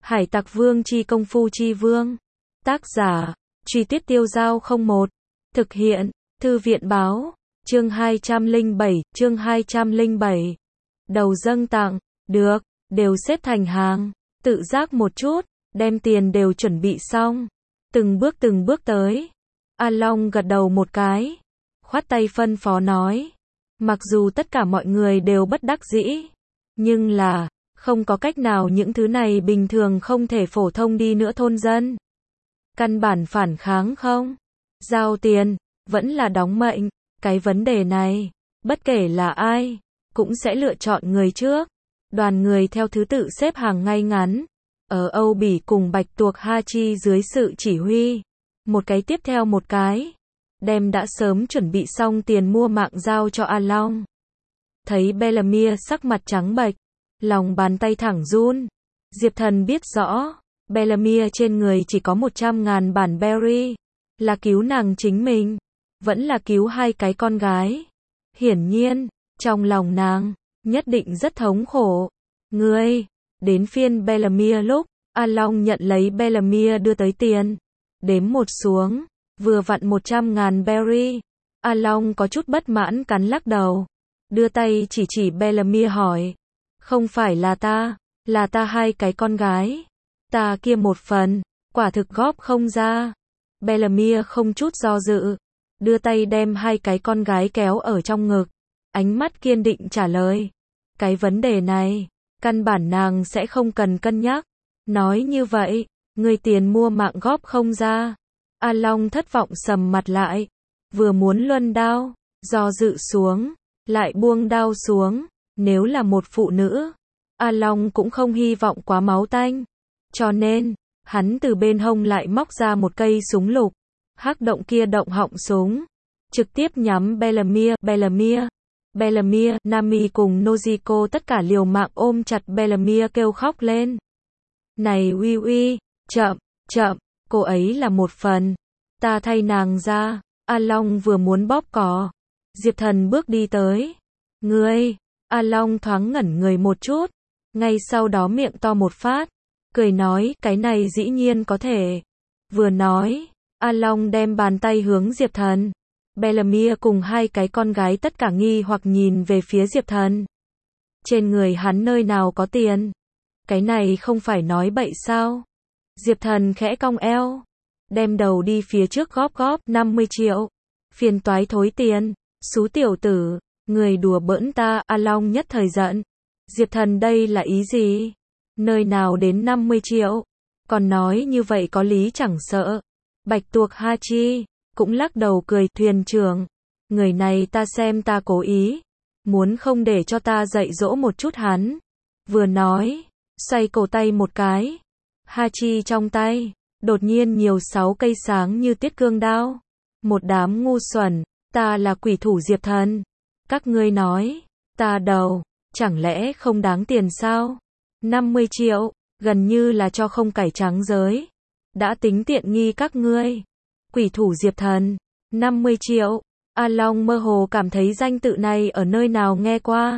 Hải Tặc Vương chi công phu chi vương. Tác giả, Truy Tuyết Tiêu Giao 01. Thực hiện, Thư viện báo, chương 207. Đầu dâng tặng, được, đều xếp thành hàng, tự giác một chút, đem tiền đều chuẩn bị xong. Từng bước tới. A Long gật đầu một cái, khoát tay phân phó nói. Mặc dù tất cả mọi người đều bất đắc dĩ, nhưng là, không có cách nào, những thứ này bình thường không thể phổ thông đi nữa thôn dân. Căn bản phản kháng không? Giao tiền, vẫn là đóng mệnh, cái vấn đề này, bất kể là ai, cũng sẽ lựa chọn người trước. Đoàn người theo thứ tự xếp hàng ngay ngắn, ở Âu Bỉ cùng Bạch Tuộc Hachi dưới sự chỉ huy, một cái tiếp theo một cái, đem đã sớm chuẩn bị xong tiền mua mạng giao cho A Long. Thấy Bellamia sắc mặt trắng bệch, lòng bàn tay thẳng run. Diệp Thần biết rõ, Bellamia trên người chỉ có 100.000 bản berry, là cứu nàng chính mình, vẫn là cứu hai cái con gái. Hiển nhiên, trong lòng nàng, nhất định rất thống khổ. Ngươi, đến phiên Bellamia lúc, A Long nhận lấy Bellamia đưa tới tiền, đếm một xuống, vừa vặn 100.000 berry. A Long có chút bất mãn cắn lắc đầu, đưa tay chỉ Bellamia hỏi. Không phải là ta hai cái con gái. Ta kia một phần, quả thực góp không ra. Bellamia không chút do dự, đưa tay đem hai cái con gái kéo ở trong ngực, ánh mắt kiên định trả lời. Cái vấn đề này, căn bản nàng sẽ không cần cân nhắc. Nói như vậy, người tiền mua mạng góp không ra. A Long thất vọng sầm mặt lại, vừa muốn luân đao, do dự xuống, lại buông đao xuống. Nếu là một phụ nữ, A Long cũng không hy vọng quá máu tanh. Cho nên, hắn từ bên hông lại móc ra một cây súng lục. Hắc động kia động họng súng, trực tiếp nhắm Bellamia, Nami cùng Nojiko tất cả liều mạng ôm chặt Bellamia kêu khóc lên. Này uy, chậm, cô ấy là một phần. Ta thay nàng ra. A Long vừa muốn bóp cò, Diệp Thần bước đi tới. Ngươi, A Long thoáng ngẩn người một chút, ngay sau đó miệng to một phát, cười nói, cái này dĩ nhiên có thể. Vừa nói, A Long đem bàn tay hướng Diệp Thần. Bellamia cùng hai cái con gái tất cả nghi hoặc nhìn về phía Diệp Thần. Trên người hắn nơi nào có tiền? Cái này không phải nói bậy sao? Diệp Thần khẽ cong eo, đem đầu đi phía trước góp 50 triệu. Phiền toái thối tiền, xú tiểu tử, người đùa bỡn ta. A Long nhất thời giận. Diệp Thần đây là ý gì? Nơi nào đến 50 triệu? Còn nói như vậy có lý chẳng sợ. Bạch Tuộc Hachi cũng lắc đầu cười, thuyền trưởng, người này ta xem ta cố ý, muốn không để cho ta dạy dỗ một chút hắn. Vừa nói, xoay cổ tay một cái, Hachi trong tay đột nhiên nhiều 6 cây sáng như tiết cương đao. Một đám ngu xuẩn, ta là quỷ thủ Diệp Thần. Các ngươi nói, ta đầu, chẳng lẽ không đáng tiền sao? 50 triệu, gần như là cho không cải trắng giới. Đã tính tiện nghi các ngươi. Quỷ thủ Diệp Thần, 50 triệu. A Long mơ hồ cảm thấy danh tự này ở nơi nào nghe qua.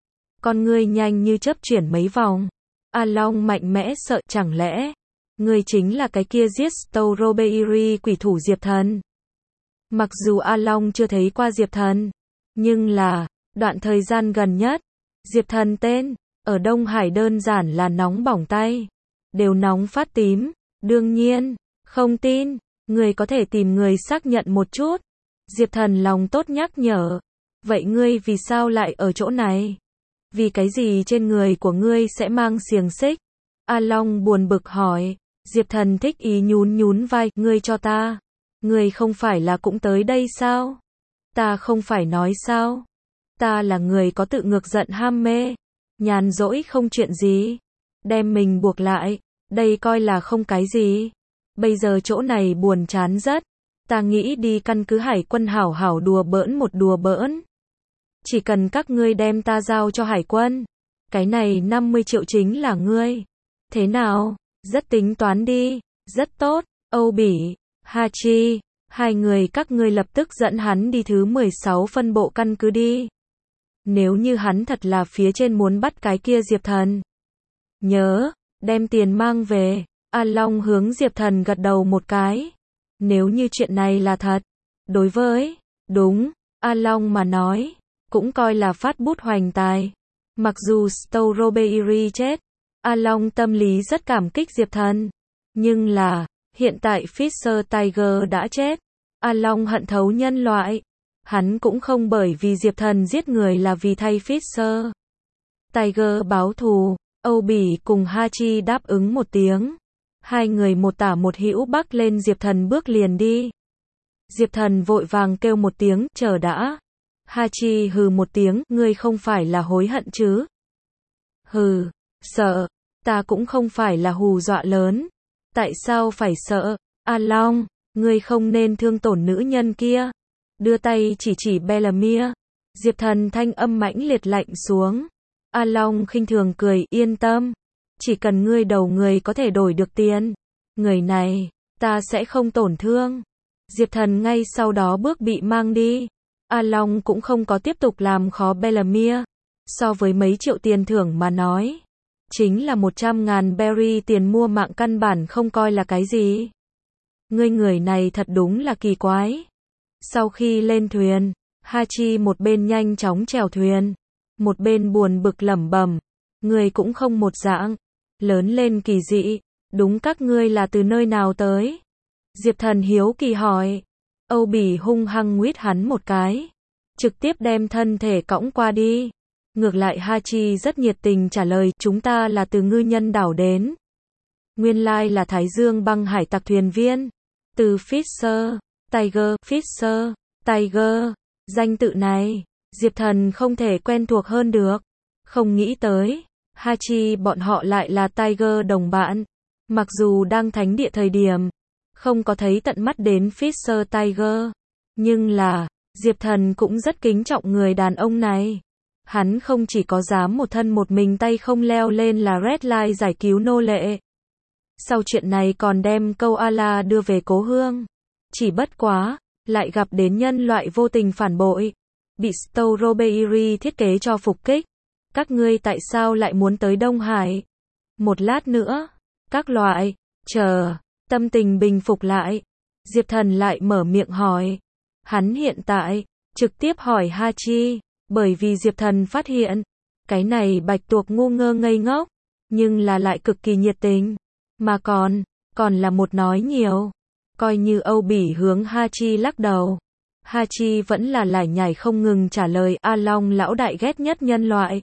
Con ngươi nhanh như chớp chuyển mấy vòng. A Long mạnh mẽ sợ, chẳng lẽ ngươi chính là cái kia giết Strawberry quỷ thủ Diệp Thần? Mặc dù A Long chưa thấy qua Diệp Thần, nhưng là, đoạn thời gian gần nhất, Diệp Thần tên, ở Đông Hải đơn giản là nóng bỏng tay. Đều nóng phát tím. Đương nhiên, không tin, người có thể tìm người xác nhận một chút. Diệp Thần lòng tốt nhắc nhở. Vậy ngươi vì sao lại ở chỗ này? Vì cái gì trên người của ngươi sẽ mang xiềng xích? A Long buồn bực hỏi. Diệp Thần thích ý nhún vai. Ngươi cho ta. Ngươi không phải là cũng tới đây sao? Ta không phải nói sao? Ta là người có tự ngược giận ham mê. Nhàn rỗi không chuyện gì. Đem mình buộc lại. Đây coi là không cái gì. Bây giờ chỗ này buồn chán rất. Ta nghĩ đi căn cứ hải quân hảo hảo đùa bỡn một đùa bỡn. Chỉ cần các ngươi đem ta giao cho hải quân. Cái này 50 triệu chính là ngươi. Thế nào? Rất tính toán đi. Rất tốt. Âu Bỉ, Hachi, hai người các ngươi lập tức dẫn hắn đi thứ 16 phân bộ căn cứ đi. Nếu như hắn thật là phía trên muốn bắt cái kia Diệp Thần. Nhớ, đem tiền mang về. A Long hướng Diệp Thần gật đầu một cái. Nếu như chuyện này là thật, đối với, đúng, A Long mà nói, cũng coi là phát bút hoành tài. Mặc dù Strawberry chết, A Long tâm lý rất cảm kích Diệp Thần. Nhưng là, hiện tại Fisher Tiger đã chết. A Long hận thấu nhân loại. Hắn cũng không bởi vì Diệp Thần giết người là vì thay Fisher Tiger báo thù. Âu Bỉ cùng Hachi đáp ứng một tiếng. Hai người một tả một hữu bắc lên Diệp Thần bước liền đi. Diệp Thần vội vàng kêu một tiếng, chờ đã. Hachi hừ một tiếng, ngươi không phải là hối hận chứ? Hừ, sợ, ta cũng không phải là hù dọa lớn. Tại sao phải sợ? A Long, ngươi không nên thương tổn nữ nhân kia. Đưa tay chỉ Bellamia. Diệp Thần thanh âm mãnh liệt lạnh xuống. A Long khinh thường cười, yên tâm. Chỉ cần ngươi đầu người có thể đổi được tiền. Người này, ta sẽ không tổn thương. Diệp Thần ngay sau đó bước bị mang đi. A Long cũng không có tiếp tục làm khó Bellamia. So với mấy triệu tiền thưởng mà nói, chính là 100.000 berry tiền mua mạng căn bản không coi là cái gì. Ngươi người này thật đúng là kỳ quái. Sau khi lên thuyền, Hachi một bên nhanh chóng chèo thuyền, một bên buồn bực lẩm bẩm, ngươi cũng không một dạng, lớn lên kỳ dị, đúng các ngươi là từ nơi nào tới? Diệp Thần hiếu kỳ hỏi. Âu Bỉ hung hăng nguyết hắn một cái, trực tiếp đem thân thể cõng qua đi. Ngược lại Hachi rất nhiệt tình trả lời, chúng ta là từ ngư nhân đảo đến. Nguyên lai là Thái Dương băng hải tặc thuyền viên. Từ Fisher Tiger, danh tự này, Diệp Thần không thể quen thuộc hơn được. Không nghĩ tới, Hachi bọn họ lại là Tiger đồng bạn. Mặc dù đang thánh địa thời điểm, không có thấy tận mắt đến Fisher Tiger. Nhưng là, Diệp Thần cũng rất kính trọng người đàn ông này. Hắn không chỉ có dám một thân một mình tay không leo lên là Red Line giải cứu nô lệ. Sau chuyện này còn đem câu Ala đưa về cố hương. Chỉ bất quá, lại gặp đến nhân loại vô tình phản bội. Bị Strawberry thiết kế cho phục kích. Các ngươi tại sao lại muốn tới Đông Hải? Một lát nữa, các loại, chờ, tâm tình bình phục lại. Diệp Thần lại mở miệng hỏi. Hắn hiện tại, trực tiếp hỏi Hachi. Bởi vì Diệp Thần phát hiện, cái này bạch tuộc ngu ngơ ngây ngốc, nhưng là lại cực kỳ nhiệt tình. Mà còn là một nói nhiều. Coi như Âu Bỉ hướng Hachi lắc đầu. Hachi vẫn là lải nhải không ngừng trả lời, A Long lão đại ghét nhất nhân loại.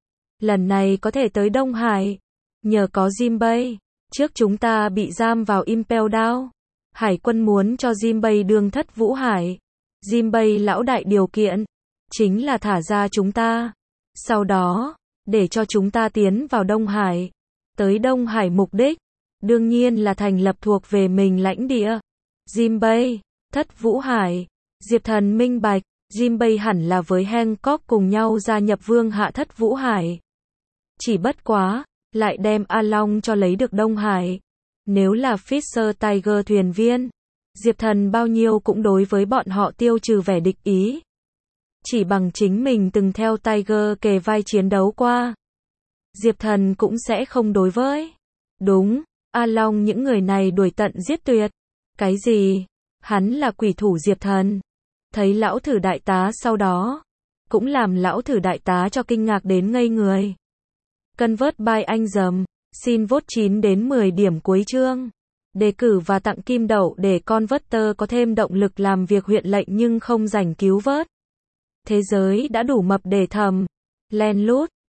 Lần này có thể tới Đông Hải, nhờ có Jinbei. Trước chúng ta bị giam vào Impel Down. Hải quân muốn cho Jinbei đương thất Vũ Hải. Jinbei lão đại điều kiện chính là thả ra chúng ta. Sau đó, để cho chúng ta tiến vào Đông Hải. Tới Đông Hải mục đích, đương nhiên là thành lập thuộc về mình lãnh địa. Jinbei, thất Vũ Hải. Diệp Thần minh bạch, Jinbei hẳn là với Hancock cùng nhau gia nhập vương hạ thất Vũ Hải. Chỉ bất quá, lại đem A Long cho lấy được Đông Hải. Nếu là Fisher Tiger thuyền viên, Diệp Thần bao nhiêu cũng đối với bọn họ tiêu trừ vẻ địch ý. Chỉ bằng chính mình từng theo Tiger kề vai chiến đấu qua, Diệp Thần cũng sẽ không đối với. Đúng, A Long những người này đuổi tận giết tuyệt. Cái gì? Hắn là quỷ thủ Diệp Thần. Thấy lão thử đại tá sau đó, cũng làm lão thử đại tá cho kinh ngạc đến ngây người. Convert by anh dầm, xin vote 9 đến 10 điểm cuối chương. Đề cử và tặng kim đậu để Converter có thêm động lực làm việc huyện lệnh nhưng không rảnh cứu vớt. Thế giới đã đủ mập để thầm, len lút.